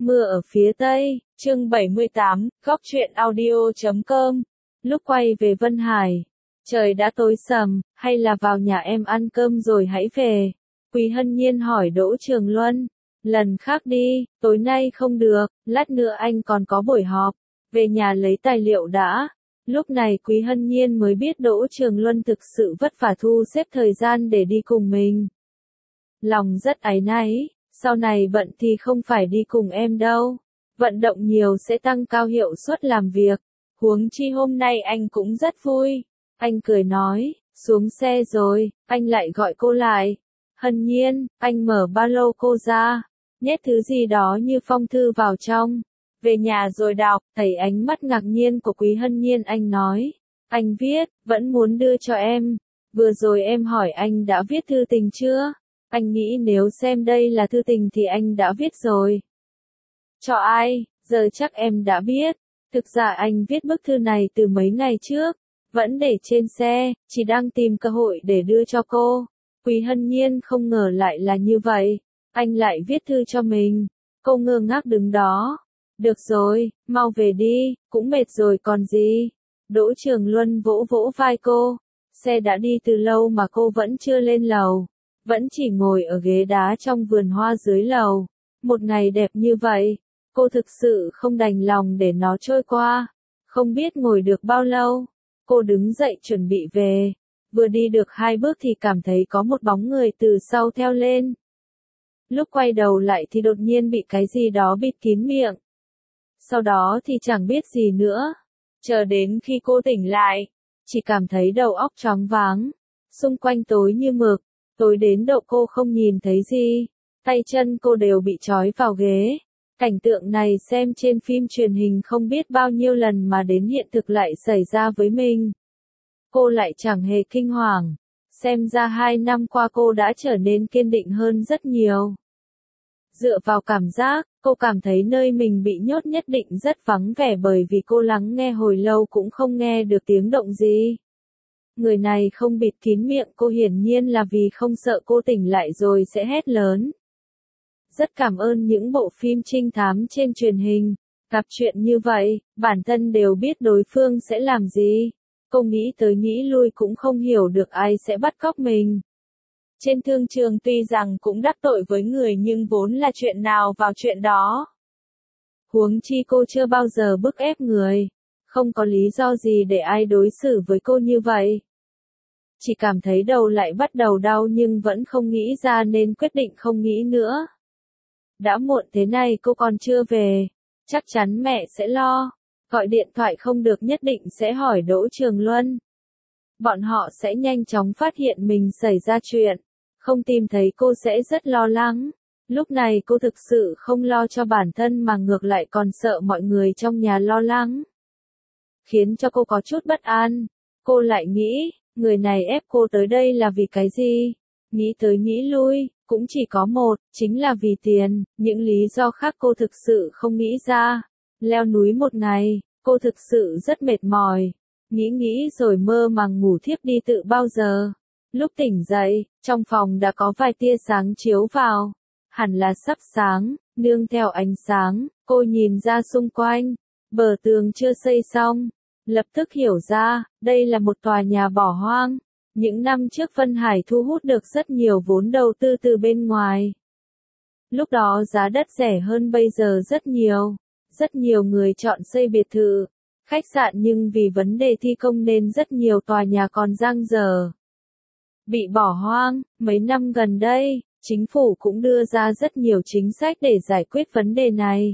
Mưa ở phía Tây, chương 78, góc truyện audio.com. Lúc quay về Vân Hải, trời đã tối sầm, hay là vào nhà em ăn cơm rồi hãy về? Quý Hân Nhiên hỏi Đỗ Trường Luân. Lần khác đi, tối nay không được, lát nữa anh còn có buổi họp, về nhà lấy tài liệu đã. Lúc này Quý Hân Nhiên mới biết Đỗ Trường Luân thực sự vất vả thu xếp thời gian để đi cùng mình. Lòng rất áy náy, sau này bận thì không phải đi cùng em đâu. Vận động nhiều sẽ tăng cao hiệu suất làm việc. Huống chi hôm nay anh cũng rất vui. Anh cười nói, xuống xe rồi, anh lại gọi cô lại. Hân Nhiên, anh mở ba lô cô ra, nhét thứ gì đó như phong thư vào trong. Về nhà rồi đọc, thấy ánh mắt ngạc nhiên của Quý Hân Nhiên anh nói. Anh viết, vẫn muốn đưa cho em. Vừa rồi em hỏi anh đã viết thư tình chưa? Anh nghĩ nếu xem đây là thư tình thì anh đã viết rồi. Cho ai? Giờ chắc em đã biết. Thực ra anh viết bức thư này từ mấy ngày trước. Vẫn để trên xe, chỉ đang tìm cơ hội để đưa cho cô. Quý Hân Nhiên không ngờ lại là như vậy. Anh lại viết thư cho mình. Cô ngơ ngác đứng đó. Được rồi, mau về đi, cũng mệt rồi còn gì. Đỗ Trường Luân vỗ vỗ vai cô. Xe đã đi từ lâu mà cô vẫn chưa lên lầu. Vẫn chỉ ngồi ở ghế đá trong vườn hoa dưới lầu. Một ngày đẹp như vậy, cô thực sự không đành lòng để nó trôi qua. Không biết ngồi được bao lâu, cô đứng dậy chuẩn bị về. Vừa đi được 2 bước thì cảm thấy có một bóng người từ sau theo lên. Lúc quay đầu lại thì đột nhiên bị cái gì đó bịt kín miệng. Sau đó thì chẳng biết gì nữa. Chờ đến khi cô tỉnh lại, chỉ cảm thấy đầu óc choáng váng. Xung quanh tối như mực. Tối đến độ cô không nhìn thấy gì, tay chân cô đều bị trói vào ghế. Cảnh tượng này xem trên phim truyền hình không biết bao nhiêu lần mà đến hiện thực lại xảy ra với mình. Cô lại chẳng hề kinh hoàng, xem ra 2 năm qua cô đã trở nên kiên định hơn rất nhiều. Dựa vào cảm giác, cô cảm thấy nơi mình bị nhốt nhất định rất vắng vẻ bởi vì cô lắng nghe hồi lâu cũng không nghe được tiếng động gì. Người này không bịt kín miệng cô hiển nhiên là vì không sợ cô tỉnh lại rồi sẽ hét lớn. Rất cảm ơn những bộ phim trinh thám trên truyền hình, gặp chuyện như vậy, bản thân đều biết đối phương sẽ làm gì. Cô nghĩ tới nghĩ lui cũng không hiểu được ai sẽ bắt cóc mình. Trên thương trường tuy rằng cũng đắc tội với người nhưng vốn là chuyện nào vào chuyện đó. Huống chi cô chưa bao giờ bức ép người. Không có lý do gì để ai đối xử với cô như vậy. Chỉ cảm thấy đầu lại bắt đầu đau nhưng vẫn không nghĩ ra nên quyết định không nghĩ nữa. Đã muộn thế này cô còn chưa về. Chắc chắn mẹ sẽ lo. Gọi điện thoại không được nhất định sẽ hỏi Đỗ Trường Luân. Bọn họ sẽ nhanh chóng phát hiện mình xảy ra chuyện. Không tìm thấy cô sẽ rất lo lắng. Lúc này cô thực sự không lo cho bản thân mà ngược lại còn sợ mọi người trong nhà lo lắng. Khiến cho cô có chút bất an. Cô lại nghĩ, người này ép cô tới đây là vì cái gì? Nghĩ tới nghĩ lui, cũng chỉ có một, chính là vì tiền, những lý do khác cô thực sự không nghĩ ra. Leo núi một ngày, cô thực sự rất mệt mỏi. Nghĩ rồi mơ màng ngủ thiếp đi tự bao giờ. Lúc tỉnh dậy, trong phòng đã có vài tia sáng chiếu vào. Hẳn là sắp sáng, nương theo ánh sáng, cô nhìn ra xung quanh. Bờ tường chưa xây xong. Lập tức hiểu ra, đây là một tòa nhà bỏ hoang. Những năm trước Vân Hải thu hút được rất nhiều vốn đầu tư từ bên ngoài. Lúc đó giá đất rẻ hơn bây giờ rất nhiều. Rất nhiều người chọn xây biệt thự, khách sạn nhưng vì vấn đề thi công nên rất nhiều tòa nhà còn dang dở. Bị bỏ hoang, mấy năm gần đây, chính phủ cũng đưa ra rất nhiều chính sách để giải quyết vấn đề này.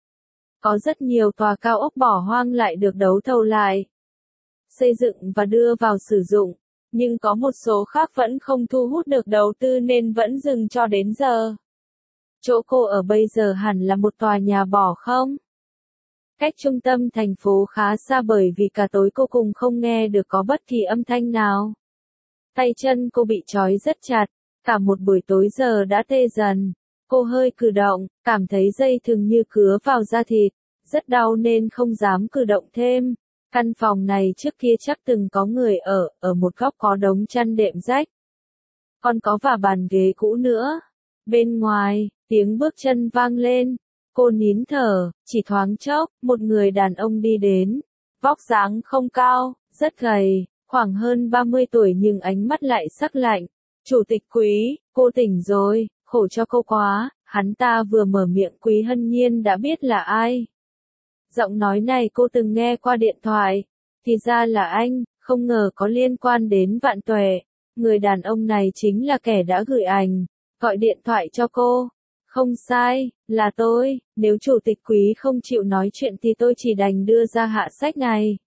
Có rất nhiều tòa cao ốc bỏ hoang lại được đấu thầu lại, xây dựng và đưa vào sử dụng, nhưng có một số khác vẫn không thu hút được đầu tư nên vẫn dừng cho đến giờ. Chỗ cô ở bây giờ hẳn là một tòa nhà bỏ không? Cách trung tâm thành phố khá xa bởi vì cả tối cô cùng không nghe được có bất kỳ âm thanh nào. Tay chân cô bị trói rất chặt, cả một buổi tối giờ đã tê dần. Cô hơi cử động, cảm thấy dây thừng như cứa vào da thịt, rất đau nên không dám cử động thêm. Căn phòng này trước kia chắc từng có người ở một góc có đống chăn đệm rách. Còn có và bàn ghế cũ nữa. Bên ngoài, tiếng bước chân vang lên. Cô nín thở, chỉ thoáng chốc, một người đàn ông đi đến. Vóc dáng không cao, rất gầy, khoảng hơn 30 tuổi nhưng ánh mắt lại sắc lạnh. Chủ tịch Quý, cô tỉnh rồi, khổ cho cô quá. Hắn ta vừa mở miệng Quý Hân Nhiên đã biết là ai. Giọng nói này cô từng nghe qua điện thoại. Thì ra là anh, không ngờ có liên quan đến Vạn Tuệ. Người đàn ông này chính là kẻ đã gửi ảnh, gọi điện thoại cho cô. Không sai, là tôi, nếu chủ tịch Quý không chịu nói chuyện thì tôi chỉ đành đưa ra hạ sách này.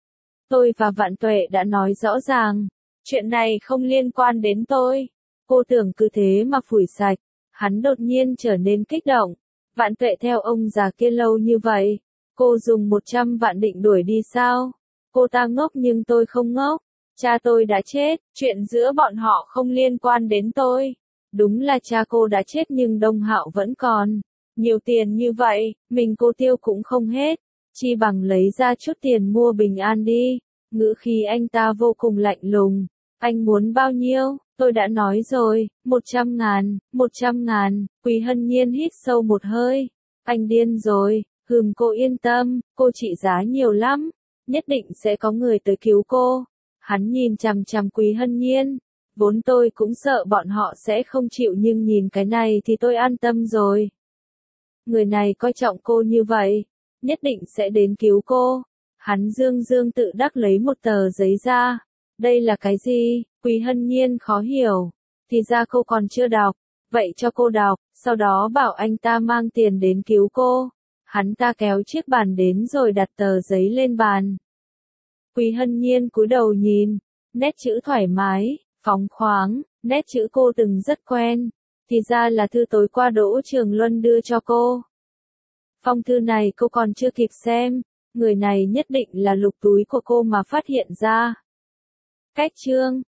Tôi và Vạn Tuệ đã nói rõ ràng, chuyện này không liên quan đến tôi. Cô tưởng cứ thế mà phủi sạch. Hắn đột nhiên trở nên kích động. Vạn Tuệ theo ông già kia lâu như vậy, cô dùng 100 vạn định đuổi đi sao? Cô ta ngốc nhưng tôi không ngốc. Cha tôi đã chết, chuyện giữa bọn họ không liên quan đến tôi. Đúng là cha cô đã chết nhưng Đông Hạo vẫn còn. Nhiều tiền như vậy, mình cô tiêu cũng không hết. Chi bằng lấy ra chút tiền mua bình an đi. Ngữ khí anh ta vô cùng lạnh lùng. Anh muốn bao nhiêu? Tôi đã nói rồi, 100.000, 100.000. Quý Hân Nhiên hít sâu một hơi. Anh điên rồi, cô yên tâm, cô trị giá nhiều lắm. Nhất định sẽ có người tới cứu cô. Hắn nhìn chằm chằm Quý Hân Nhiên. Vốn tôi cũng sợ bọn họ sẽ không chịu nhưng nhìn cái này thì tôi an tâm rồi. Người này coi trọng cô như vậy, nhất định sẽ đến cứu cô. Hắn dương dương tự đắc lấy một tờ giấy ra. Đây là cái gì? Quý Hân Nhiên khó hiểu. Thì ra cô còn chưa đọc. Vậy cho cô đọc, sau đó bảo anh ta mang tiền đến cứu cô. Hắn ta kéo chiếc bàn đến rồi đặt tờ giấy lên bàn. Quý Hân Nhiên cúi đầu nhìn, nét chữ thoải mái, phóng khoáng, nét chữ cô từng rất quen. Thì ra là thư tối qua Đỗ Trường Luân đưa cho cô. Phong thư này cô còn chưa kịp xem, người này nhất định là lục túi của cô mà phát hiện ra. Cách chương